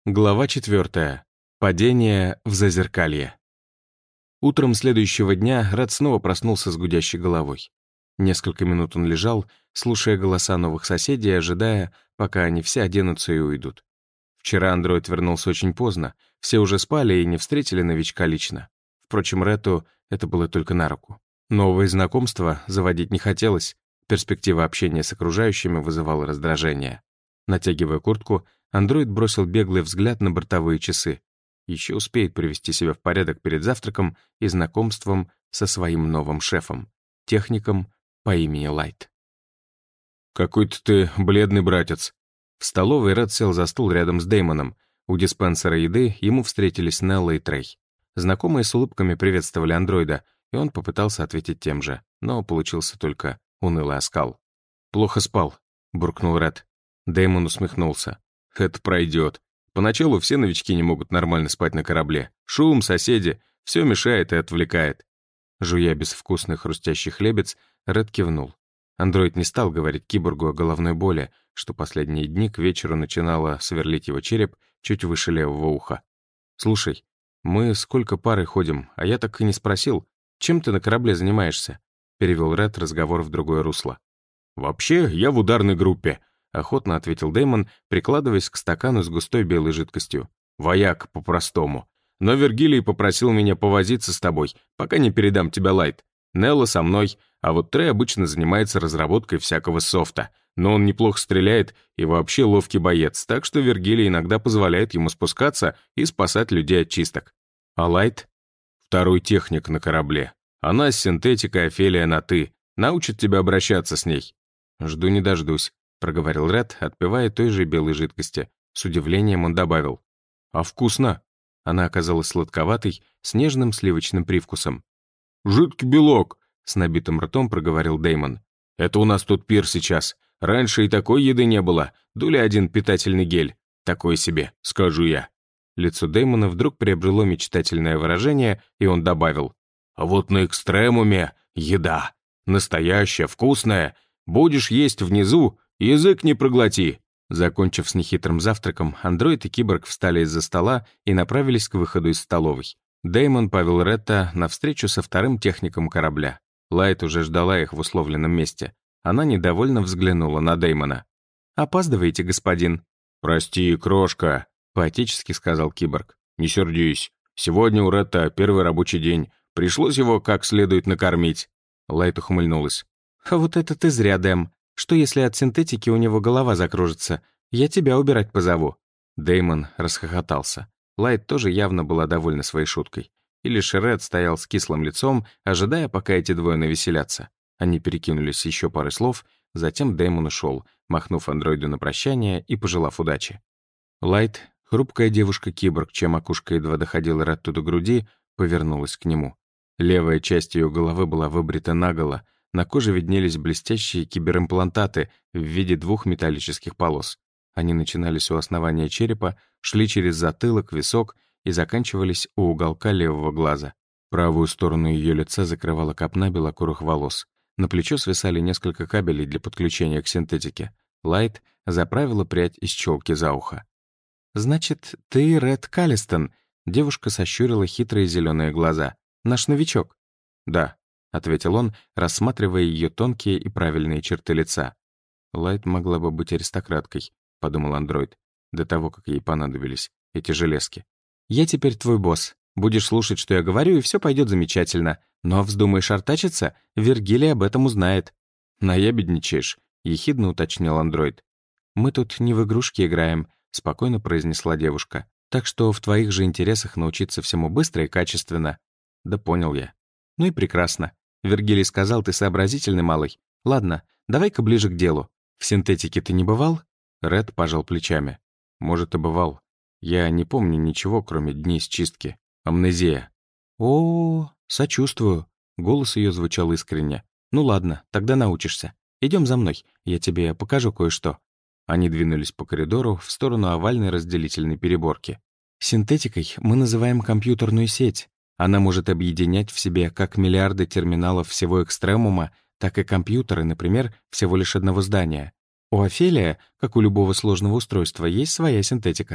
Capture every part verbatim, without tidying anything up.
Глава четвертая. Падение в зазеркалье. Утром следующего дня Ред снова проснулся с гудящей головой. Несколько минут он лежал, слушая голоса новых соседей, ожидая, пока они все оденутся и уйдут. Вчера андроид вернулся очень поздно, все уже спали и не встретили новичка лично. Впрочем, Рету это было только на руку. Новые знакомства заводить не хотелось, перспектива общения с окружающими вызывала раздражение. Натягивая куртку, андроид бросил беглый взгляд на бортовые часы. Еще успеет привести себя в порядок перед завтраком и знакомством со своим новым шефом, техником по имени Лайт. «Какой-то ты бледный, братец». В столовой Ред сел за стол рядом с Дэймоном. У диспенсера еды ему встретились Нелла и Трей. Знакомые с улыбками приветствовали андроида, и он попытался ответить тем же, но получился только унылый оскал. «Плохо спал», — буркнул Ред. Дэймон усмехнулся. «Это пройдет. Поначалу все новички не могут нормально спать на корабле. Шум, соседи, все мешает и отвлекает». Жуя безвкусный хрустящий хлебец, Ред кивнул. Андроид не стал говорить киборгу о головной боли, что последние дни к вечеру начинало сверлить его череп чуть выше левого уха. «Слушай, мы сколько пары ходим, а я так и не спросил, чем ты на корабле занимаешься?» Перевел Ред разговор в другое русло. «Вообще, я в ударной группе», — охотно ответил Дэймон, прикладываясь к стакану с густой белой жидкостью. «Вояк, по-простому. Но Вергилий попросил меня повозиться с тобой, пока не передам тебя Лайт. Нелла со мной, а вот Трей обычно занимается разработкой всякого софта. Но он неплохо стреляет и вообще ловкий боец, так что Вергилий иногда позволяет ему спускаться и спасать людей от чисток. А Лайт? Второй техник на корабле. Она с синтетикой, Офелия на «ты». Научит тебя обращаться с ней». «Жду не дождусь», — проговорил Ред, отпивая той же белой жидкости. С удивлением он добавил. «А вкусно?» Она оказалась сладковатой, с нежным сливочным привкусом. «Жидкий белок», — с набитым ртом проговорил Дэймон. «Это у нас тут пир сейчас. Раньше и такой еды не было. Дули один питательный гель. Такой себе, скажу я». Лицо Дэймона вдруг приобрело мечтательное выражение, и он добавил. «А вот на экстремуме еда. Настоящая, вкусная. Будешь есть внизу, язык не проглоти». Закончив с нехитрым завтраком, андроид и киборг встали из-за стола и направились к выходу из столовой. Дэймон повел Ретта на встречу со вторым техником корабля. Лайт уже ждала их в условленном месте. Она недовольно взглянула на Дэймона. «Опаздываете, господин?» «Прости, крошка», — поотечески сказал киборг. «Не сердись. Сегодня у Ретта первый рабочий день. Пришлось его как следует накормить». Лайт ухмыльнулась. «А вот это ты зря, Дэм. Что если от синтетики у него голова закружится? Я тебя убирать позову». Дэймон расхохотался. Лайт тоже явно была довольна своей шуткой. И лишь Ред стоял с кислым лицом, ожидая, пока эти двое навеселятся. Они перекинулись еще парой слов, затем Дэймон ушел, махнув андроиду на прощание и пожелав удачи. Лайт, хрупкая девушка-киборг, чья макушка едва доходила Ретту до груди, повернулась к нему. Левая часть ее головы была выбрита наголо, на коже виднелись блестящие киберимплантаты в виде двух металлических полос. Они начинались у основания черепа, шли через затылок, висок и заканчивались у уголка левого глаза. Правую сторону ее лица закрывала копна белокурых волос. На плечо свисали несколько кабелей для подключения к синтетике. Лайт заправила прядь из челки за ухо. «Значит, ты Ред Каллистон?» Девушка сощурила хитрые зеленые глаза. «Наш новичок?» «Да», — ответил он, рассматривая ее тонкие и правильные черты лица. «Лайт могла бы быть аристократкой», — подумал андроид, до того, как ей понадобились эти железки. «Я теперь твой босс. Будешь слушать, что я говорю, и все пойдет замечательно. Но вздумаешь артачиться, Вергилий об этом узнает». «Наябедничаешь», — ехидно уточнил андроид. «Мы тут не в игрушки играем», — спокойно произнесла девушка. «Так что в твоих же интересах научиться всему быстро и качественно». «Да понял я». «Ну и прекрасно. Вергилий сказал, ты сообразительный малый. Ладно, давай-ка ближе к делу. В синтетике ты не бывал?» Ред пожал плечами. «Может, и бывал. Я не помню ничего, кроме дней счистки. Амнезия». «О, сочувствую». Голос ее звучал искренне. «Ну ладно, тогда научишься. Идем за мной, я тебе покажу кое-что». Они двинулись по коридору в сторону овальной разделительной переборки. «Синтетикой мы называем компьютерную сеть. Она может объединять в себе как миллиарды терминалов всего экстремума, так и компьютеры, например, всего лишь одного здания. У Офелия, как у любого сложного устройства, есть своя синтетика.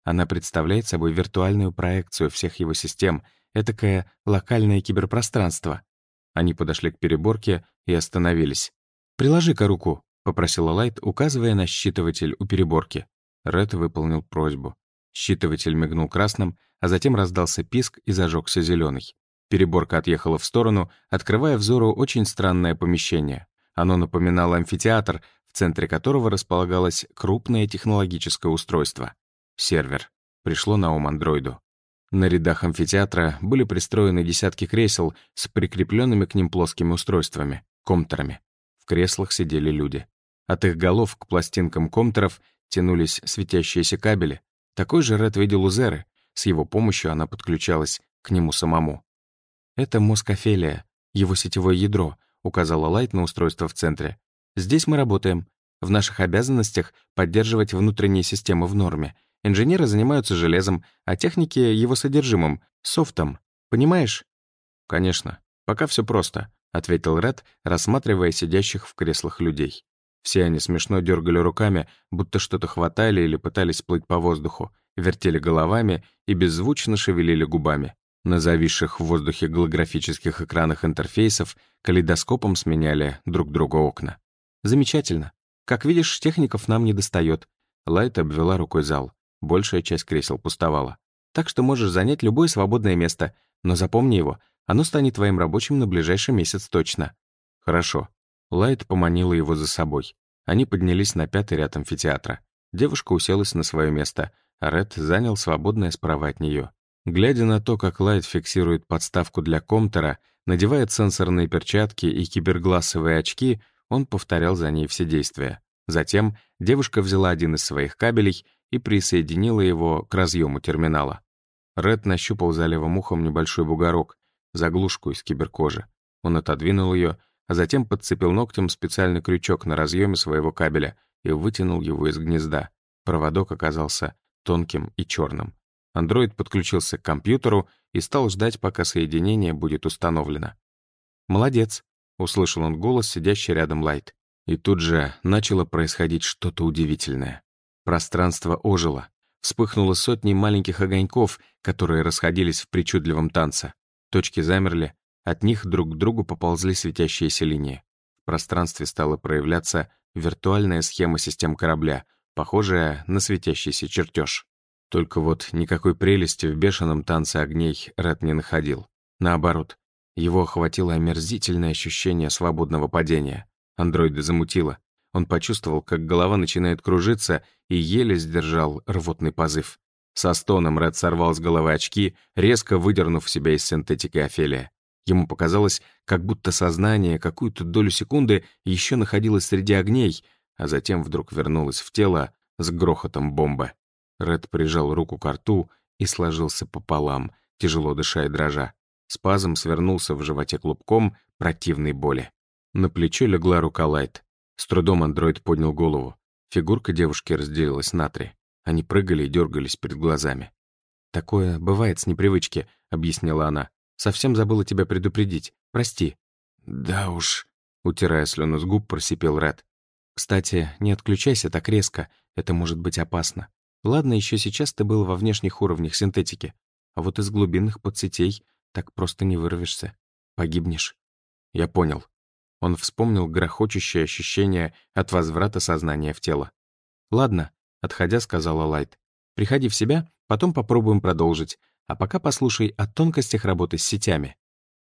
Она представляет собой виртуальную проекцию всех его систем, этакое локальное киберпространство. Они подошли к переборке и остановились. «Приложи-ка руку», — попросила Лайт, указывая на считыватель у переборки. Ред выполнил просьбу. Считыватель мигнул красным, а затем раздался писк и зажегся зеленый. Переборка отъехала в сторону, открывая взору очень странное помещение. Оно напоминало амфитеатр, в центре которого располагалось крупное технологическое устройство. Сервер. Пришло на ум андроиду. На рядах амфитеатра были пристроены десятки кресел с прикрепленными к ним плоскими устройствами — комптерами. В креслах сидели люди. От их голов к пластинкам комптеров тянулись светящиеся кабели. Такой же Ред видел у Зеры. С его помощью она подключалась к нему самому. «Это мозг Офелия, его сетевое ядро», — указала Лайт на устройство в центре. «Здесь мы работаем. В наших обязанностях поддерживать внутренние системы в норме. Инженеры занимаются железом, а техники — его содержимым, софтом. Понимаешь?» «Конечно. Пока все просто», — ответил Ред, рассматривая сидящих в креслах людей. Все они смешно дергали руками, будто что-то хватали или пытались плыть по воздуху, вертели головами и беззвучно шевелили губами. На зависших в воздухе голографических экранах интерфейсов калейдоскопом сменяли друг друга окна. «Замечательно. Как видишь, техников нам не достает». Лайт обвела рукой зал. Большая часть кресел пустовала. «Так что можешь занять любое свободное место, но запомни его, оно станет твоим рабочим на ближайший месяц точно». «Хорошо». Лайт поманила его за собой. Они поднялись на пятый ряд амфитеатра. Девушка уселась на свое место, а Ред занял свободное справа от нее. Глядя на то, как Лайт фиксирует подставку для комптера, надевает сенсорные перчатки и киберглассовые очки, он повторял за ней все действия. Затем девушка взяла один из своих кабелей и присоединила его к разъему терминала. Ред нащупал за левым ухом небольшой бугорок, заглушку из киберкожи. Он отодвинул ее, а затем подцепил ногтем специальный крючок на разъеме своего кабеля и вытянул его из гнезда. Проводок оказался тонким и черным. Андроид подключился к компьютеру и стал ждать, пока соединение будет установлено. «Молодец», — услышал он голос, сидящий рядом Лайт. И тут же начало происходить что-то удивительное. Пространство ожило. Вспыхнуло сотни маленьких огоньков, которые расходились в причудливом танце. Точки замерли, от них друг к другу поползли светящиеся линии. В пространстве стала проявляться виртуальная схема систем корабля, похожая на светящийся чертеж. Только вот никакой прелести в бешеном танце огней Ред не находил. Наоборот, его охватило омерзительное ощущение свободного падения. Андроида замутило. Он почувствовал, как голова начинает кружиться, и еле сдержал рвотный позыв. Со стоном Ред сорвал с головы очки, резко выдернув себя из синтетики Офелия. Ему показалось, как будто сознание какую-то долю секунды еще находилось среди огней, а затем вдруг вернулось в тело с грохотом бомбы. Ред прижал руку к рту и сложился пополам, тяжело дыша и дрожа. Спазм свернулся в животе клубком противной боли. На плечо легла рука Лайт. С трудом андроид поднял голову. Фигурка девушки разделилась на три. Они прыгали и дергались перед глазами. «Такое бывает с непривычки», — объяснила она. «Совсем забыла тебя предупредить. Прости». «Да уж», — утирая слюну с губ, просипел Ред. «Кстати, не отключайся так резко, это может быть опасно. Ладно, еще сейчас ты был во внешних уровнях синтетики, а вот из глубинных подсетей так просто не вырвешься. Погибнешь». «Я понял». Он вспомнил грохочущее ощущение от возврата сознания в тело. «Ладно», — отходя, сказала Лайт. «Приходи в себя, потом попробуем продолжить, а пока послушай о тонкостях работы с сетями».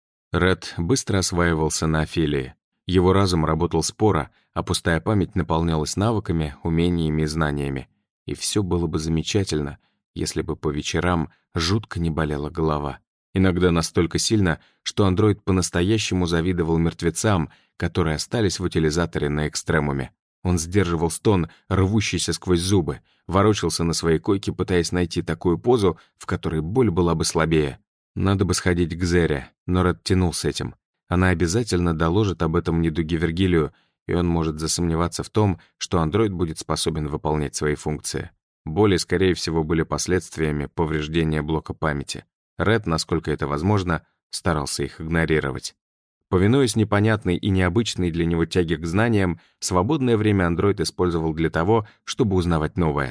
Ред быстро осваивался на Офелии. Его разум работал споро, а пустая память наполнялась навыками, умениями и знаниями. И все было бы замечательно, если бы по вечерам жутко не болела голова. Иногда настолько сильно, что андроид по-настоящему завидовал мертвецам, которые остались в утилизаторе на экстремуме. Он сдерживал стон, рвущийся сквозь зубы, ворочался на своей койке, пытаясь найти такую позу, в которой боль была бы слабее. Надо бы сходить к Зере, но Ред тянул с этим. Она обязательно доложит об этом недуге Вергилию, и он может засомневаться в том, что андроид будет способен выполнять свои функции. Боли, скорее всего, были последствиями повреждения блока памяти. Ред, насколько это возможно, старался их игнорировать. Повинуясь непонятной и необычной для него тяге к знаниям, свободное время андроид использовал для того, чтобы узнавать новое.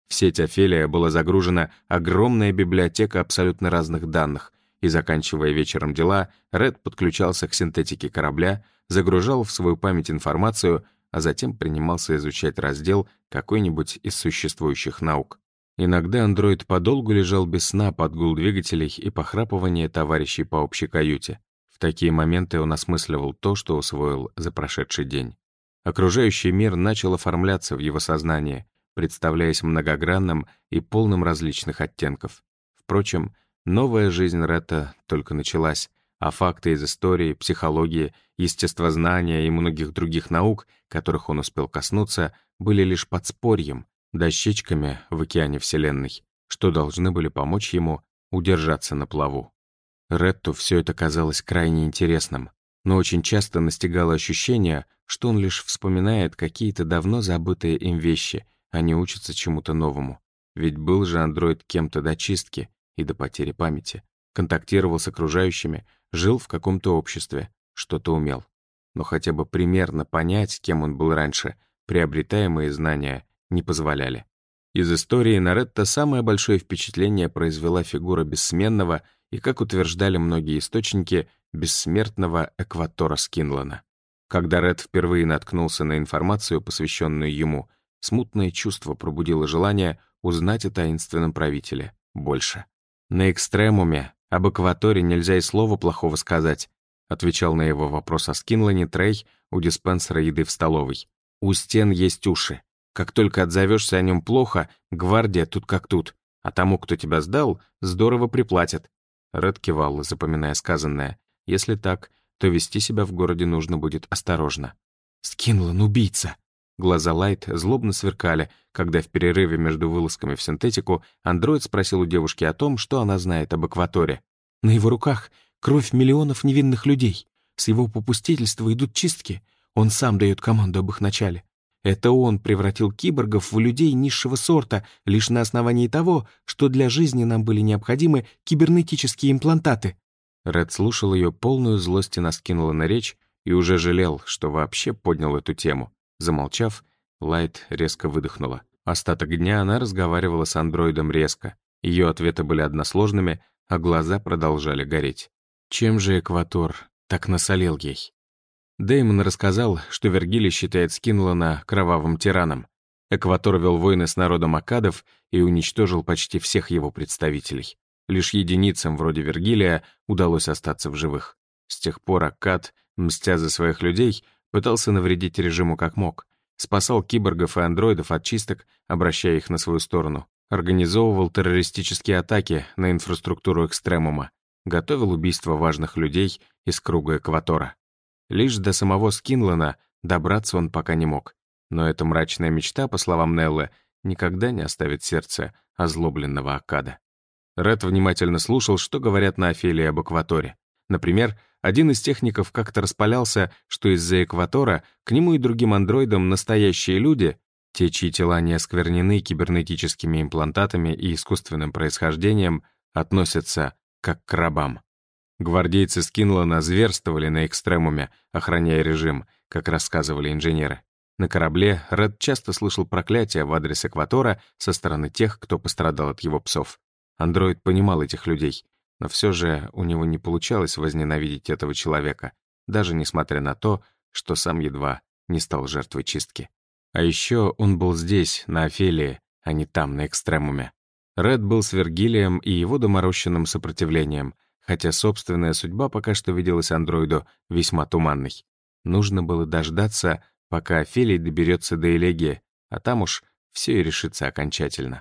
В сеть Офелия была загружена огромная библиотека абсолютно разных данных, и, заканчивая вечером дела, Ред подключался к синтетике корабля, загружал в свою память информацию, а затем принимался изучать раздел какой-нибудь из существующих наук. Иногда андроид подолгу лежал без сна под гул двигателей и похрапывание товарищей по общей каюте. В такие моменты он осмысливал то, что усвоил за прошедший день. Окружающий мир начал оформляться в его сознании, представляясь многогранным и полным различных оттенков. Впрочем, новая жизнь Ретта только началась, а факты из истории, психологии, естествознания и многих других наук, которых он успел коснуться, были лишь подспорьем, дощечками в океане Вселенной, что должны были помочь ему удержаться на плаву. Ретту все это казалось крайне интересным, но очень часто настигало ощущение, что он лишь вспоминает какие-то давно забытые им вещи, а не учится чему-то новому. Ведь был же андроид кем-то до чистки и до потери памяти, контактировал с окружающими, жил в каком-то обществе, что-то умел. Но хотя бы примерно понять, кем он был раньше, приобретаемые знания не позволяли. Из истории на Ретта самое большое впечатление произвела фигура бессменного и, как утверждали многие источники, бессмертного Экватора Скинлана. Когда Ред впервые наткнулся на информацию, посвященную ему, смутное чувство пробудило желание узнать о таинственном правителе больше. «На экстремуме об Экваторе нельзя и слова плохого сказать», отвечал на его вопрос о Скинлане Трей у диспенсера еды в столовой. «У стен есть уши. Как только отзовешься о нем плохо, гвардия тут как тут, а тому, кто тебя сдал, здорово приплатят». Ред кивал, запоминая сказанное. Если так, то вести себя в городе нужно будет осторожно. «Скинлан — убийца!» Глаза Лайт злобно сверкали, когда в перерыве между вылазками в синтетику андроид спросил у девушки о том, что она знает об Экваторе. «На его руках кровь миллионов невинных людей. С его попустительства идут чистки. Он сам дает команду об их начале. Это он превратил киборгов в людей низшего сорта лишь на основании того, что для жизни нам были необходимы кибернетические имплантаты». Ред слушал ее полную злости на Скинлана речь и уже жалел, что вообще поднял эту тему. Замолчав, Лайт резко выдохнула. Остаток дня она разговаривала с андроидом резко. Ее ответы были односложными, а глаза продолжали гореть. Чем же Экватор так насолил ей? Дэймон рассказал, что Вергилий считает Скинлана кровавым тираном. Экватор вел войны с народом аккадов и уничтожил почти всех его представителей. Лишь единицам вроде Вергилия удалось остаться в живых. С тех пор Аккад, мстя за своих людей, пытался навредить режиму как мог, спасал киборгов и андроидов от чисток, обращая их на свою сторону, организовывал террористические атаки на инфраструктуру Экстремума, готовил убийство важных людей из круга Экватора. Лишь до самого Скинлана добраться он пока не мог, но эта мрачная мечта, по словам Неллы, никогда не оставит сердце озлобленного Аккада. Ред внимательно слушал, что говорят на Офелии об Экваторе. Например, один из техников как-то распалялся, что из-за Экватора к нему и другим андроидам настоящие люди, те, чьи тела не осквернены кибернетическими имплантатами и искусственным происхождением, относятся как к рабам. Гвардейцы Скинлана зверствовали на экстремуме, охраняя режим, как рассказывали инженеры. На корабле Ред часто слышал проклятия в адрес Экватора со стороны тех, кто пострадал от его псов. Андроид понимал этих людей, но все же у него не получалось возненавидеть этого человека, даже несмотря на то, что сам едва не стал жертвой чистки. А еще он был здесь, на Офелии, а не там, на экстремуме. Ред был с Вергилием и его доморощенным сопротивлением, хотя собственная судьба пока что виделась андроиду весьма туманной. Нужно было дождаться, пока Офелий доберется до Элегии, а там уж все и решится окончательно.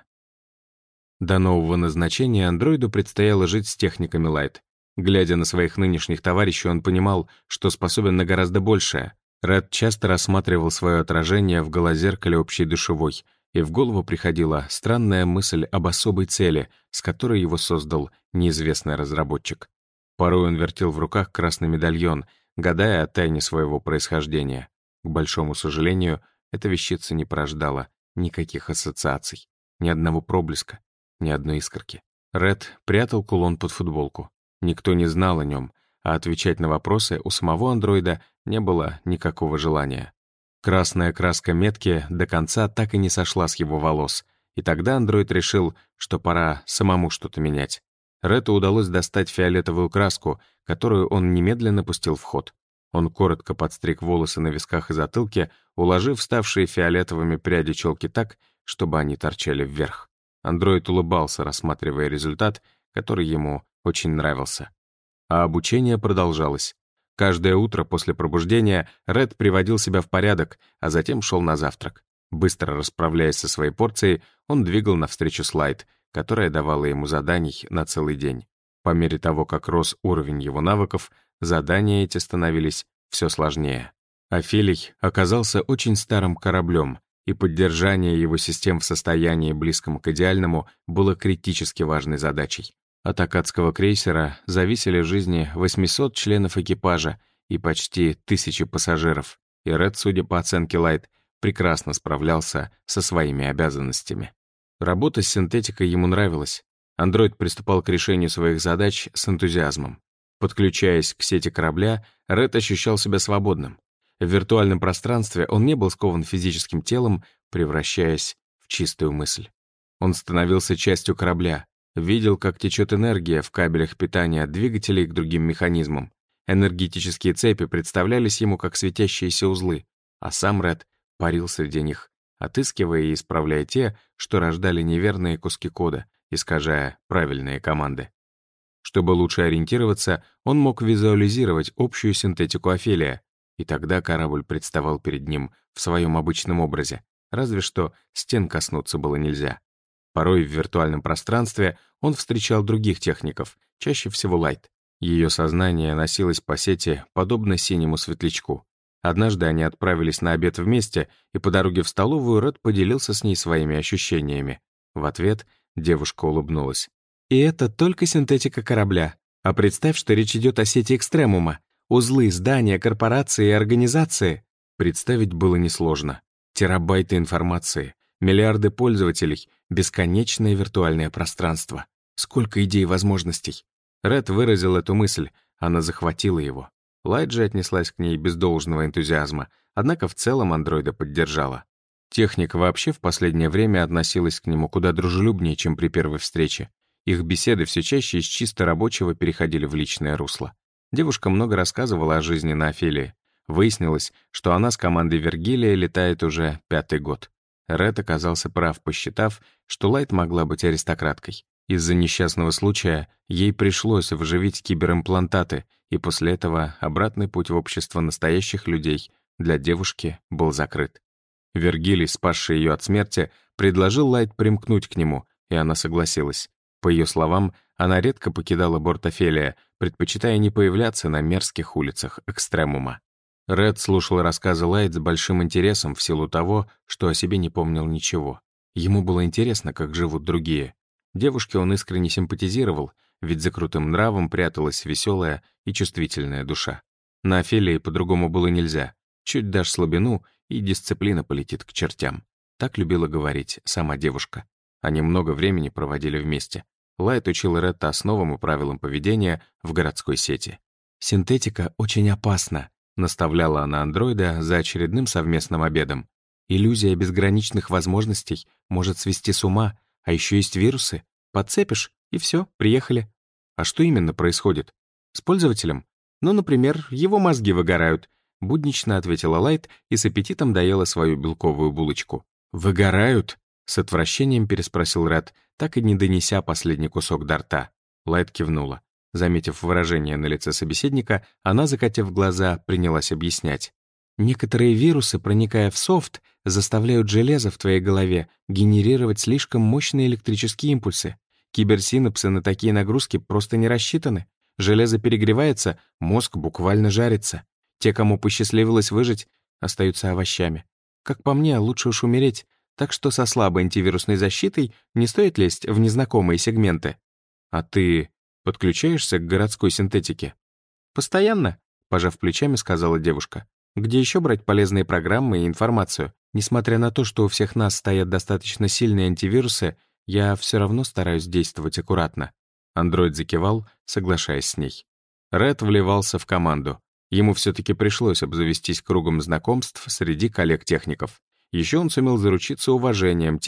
До нового назначения андроиду предстояло жить с техниками Лайт. Глядя на своих нынешних товарищей, он понимал, что способен на гораздо большее. Ред часто рассматривал свое отражение в голозеркале общей душевой, и в голову приходила странная мысль об особой цели, с которой его создал неизвестный разработчик. Порой он вертел в руках красный медальон, гадая о тайне своего происхождения. К большому сожалению, эта вещица не порождала никаких ассоциаций, ни одного проблеска, ни одной искорки. Ред прятал кулон под футболку. Никто не знал о нем, а отвечать на вопросы у самого андроида не было никакого желания. Красная краска метки до конца так и не сошла с его волос, И тогда андроид решил, что пора самому что-то менять. Рэту удалось достать фиолетовую краску, которую он немедленно пустил в ход. Он коротко подстриг волосы на висках и затылке, уложив ставшие фиолетовыми пряди челки так, чтобы они торчали вверх. Андроид улыбался, рассматривая результат, который ему очень нравился. А обучение продолжалось. Каждое утро после пробуждения Ред приводил себя в порядок, а затем шел на завтрак. Быстро расправляясь со своей порцией, он двигал навстречу Слайд, которая давала ему заданий на целый день. По мере того, как рос уровень его навыков, задания эти становились все сложнее. Офелий оказался очень старым кораблем, и поддержание его систем в состоянии, близком к идеальному, было критически важной задачей. От акадского крейсера зависели жизни восьмисот членов экипажа и почти тысячи пассажиров, и Ред, судя по оценке Лайт, прекрасно справлялся со своими обязанностями. Работа с синтетикой ему нравилась. Андроид приступал к решению своих задач с энтузиазмом. Подключаясь к сети корабля, Ред ощущал себя свободным. В виртуальном пространстве он не был скован физическим телом, превращаясь в чистую мысль. Он становился частью корабля, видел, как течет энергия в кабелях питания от двигателей к другим механизмам. Энергетические цепи представлялись ему как светящиеся узлы, а сам Ред парил среди них, отыскивая и исправляя те, что рождали неверные куски кода, искажая правильные команды. Чтобы лучше ориентироваться, он мог визуализировать общую синтетику Офелия, и тогда корабль представал перед ним в своем обычном образе, разве что стен коснуться было нельзя. Порой в виртуальном пространстве он встречал других техников, чаще всего Лайт. Ее сознание носилось по сети, подобно синему светлячку. Однажды они отправились на обед вместе, и по дороге в столовую Ред поделился с ней своими ощущениями. В ответ девушка улыбнулась. «И это только синтетика корабля. А представь, что речь идет о сети экстремума. Узлы, здания, корпорации и организации». Представить было несложно. Терабайты информации, миллиарды пользователей, бесконечное виртуальное пространство. Сколько идей и возможностей. Ред выразил эту мысль, она захватила его. Лайт же отнеслась к ней без должного энтузиазма, однако в целом андроида поддержала. Техника вообще в последнее время относилась к нему куда дружелюбнее, чем при первой встрече. Их беседы все чаще из чисто рабочего переходили в личное русло. Девушка много рассказывала о жизни на Офелии. Выяснилось, что она с командой Вергилия летает уже пятый год. Ред оказался прав, посчитав, что Лайт могла быть аристократкой. Из-за несчастного случая ей пришлось вживить киберимплантаты, и после этого обратный путь в общество настоящих людей для девушки был закрыт. Вергилий, спасший ее от смерти, предложил Лайт примкнуть к нему, и она согласилась. По ее словам, она редко покидала борт Офелия, предпочитая не появляться на мерзких улицах Экстремума. Ред слушал рассказы Лайт с большим интересом в силу того, что о себе не помнил ничего. Ему было интересно, как живут другие. Девушке он искренне симпатизировал, ведь за крутым нравом пряталась веселая и чувствительная душа. На Офелии по-другому было нельзя. Чуть дашь слабину, и дисциплина полетит к чертям. Так любила говорить сама девушка. Они много времени проводили вместе. Лайт учил Ретта основам и правилам поведения в городской сети. «Синтетика очень опасна», — наставляла она андроида за очередным совместным обедом. «Иллюзия безграничных возможностей может свести с ума, а еще есть вирусы. Подцепишь, и все, приехали». «А что именно происходит?» «С пользователем? Ну, например, его мозги выгорают», — буднично ответила Лайт и с аппетитом доела свою белковую булочку. «Выгорают?» — с отвращением переспросил Ред, так и не донеся последний кусок до рта. Лайт кивнула. Заметив выражение на лице собеседника, она, закатив глаза, принялась объяснять. «Некоторые вирусы, проникая в софт, заставляют железо в твоей голове генерировать слишком мощные электрические импульсы. Киберсинапсы на такие нагрузки просто не рассчитаны. Железо перегревается, мозг буквально жарится. Те, кому посчастливилось выжить, остаются овощами. Как по мне, лучше уж умереть, так что со слабой антивирусной защитой не стоит лезть в незнакомые сегменты». «А ты подключаешься к городской синтетике?» «Постоянно», — пожав плечами, сказала девушка. «Где еще брать полезные программы и информацию? Несмотря на то, что у всех нас стоят достаточно сильные антивирусы, я все равно стараюсь действовать аккуратно». Андроид закивал, соглашаясь с ней. Ред вливался в команду. Ему все-таки пришлось обзавестись кругом знакомств среди коллег-техников. Еще он сумел заручиться уважением тех,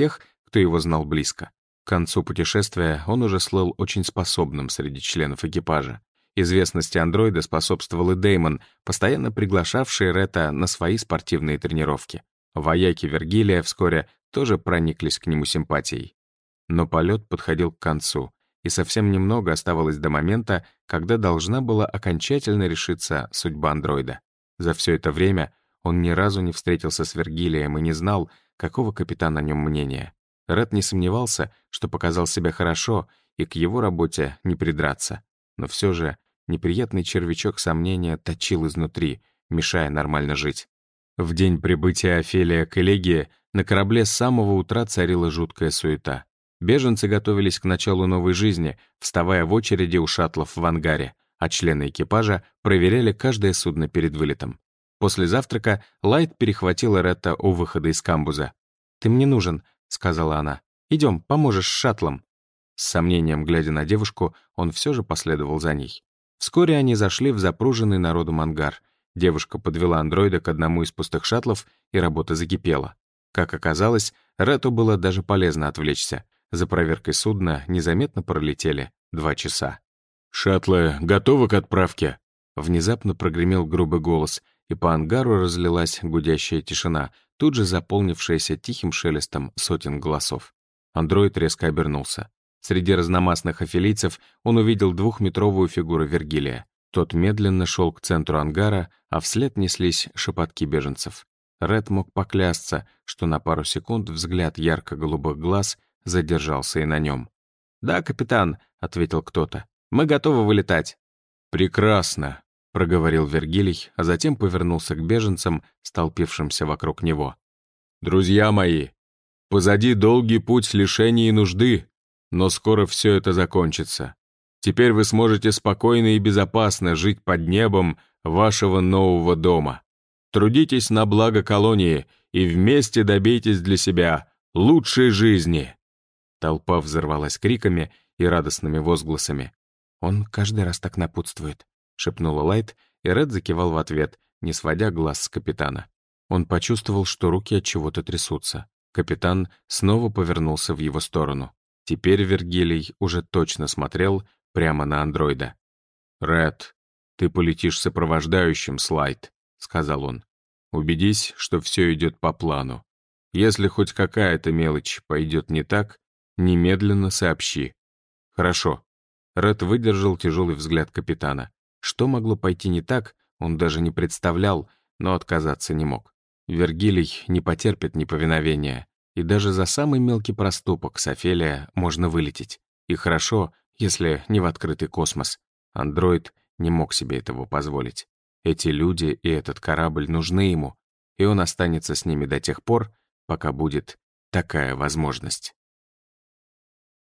кто его знал близко. К концу путешествия он уже слыл очень способным среди членов экипажа. Известности андроида способствовал и Дэймон, постоянно приглашавший Ретта на свои спортивные тренировки. Вояки Вергилия вскоре тоже прониклись к нему симпатией. Но полет подходил к концу, и совсем немного оставалось до момента, когда должна была окончательно решиться судьба андроида. За все это время он ни разу не встретился с Вергилием и не знал, какого капитан о нем мнения. Ред не сомневался, что показал себя хорошо, и к его работе не придраться. Но все же неприятный червячок сомнения точил изнутри, мешая нормально жить. В день прибытия Офелия к Элегии на корабле с самого утра царила жуткая суета. Беженцы готовились к началу новой жизни, вставая в очереди у шаттлов в ангаре, а члены экипажа проверяли каждое судно перед вылетом. После завтрака Лайт перехватила Ретта у выхода из камбуза. «Ты мне нужен», — сказала она. «Идем, поможешь с шаттлом». С сомнением глядя на девушку, он все же последовал за ней. Вскоре они зашли в запруженный народом ангар. Девушка подвела андроида к одному из пустых шаттлов, и работа закипела. Как оказалось, Ретту было даже полезно отвлечься. За проверкой судна незаметно пролетели два часа. «Шаттлы готовы к отправке?» Внезапно прогремел грубый голос, и по ангару разлилась гудящая тишина, тут же заполнившаяся тихим шелестом сотен голосов. Андроид резко обернулся. Среди разномастных офелийцев он увидел двухметровую фигуру Вергилия. Тот медленно шел к центру ангара, а вслед неслись шепотки беженцев. Ред мог поклясться, что на пару секунд взгляд ярко-голубых глаз задержался и на нем. «Да, капитан», — ответил кто-то, — «мы готовы вылетать». «Прекрасно», — проговорил Вергилий, а затем повернулся к беженцам, столпившимся вокруг него. «Друзья мои, позади долгий путь лишений и нужды, но скоро все это закончится. Теперь вы сможете спокойно и безопасно жить под небом вашего нового дома. Трудитесь на благо колонии и вместе добейтесь для себя лучшей жизни». Толпа взорвалась криками и радостными возгласами. «Он каждый раз так напутствует», — шепнула Лайт, и Ред закивал в ответ, не сводя глаз с капитана. Он почувствовал, что руки от чего-то трясутся. Капитан снова повернулся в его сторону. Теперь Вергилий уже точно смотрел прямо на андроида. «Ред, ты полетишь сопровождающим, Слайд», — сказал он. «Убедись, что все идет по плану. Если хоть какая-то мелочь пойдет не так, немедленно сообщи». «Хорошо». Ред выдержал тяжелый взгляд капитана. Что могло пойти не так, он даже не представлял, но отказаться не мог. Вергилий не потерпит неповиновения, и даже за самый мелкий проступок с Офелия можно вылететь. И хорошо, если не в открытый космос. Андроид не мог себе этого позволить. Эти люди и этот корабль нужны ему, и он останется с ними до тех пор, пока будет такая возможность.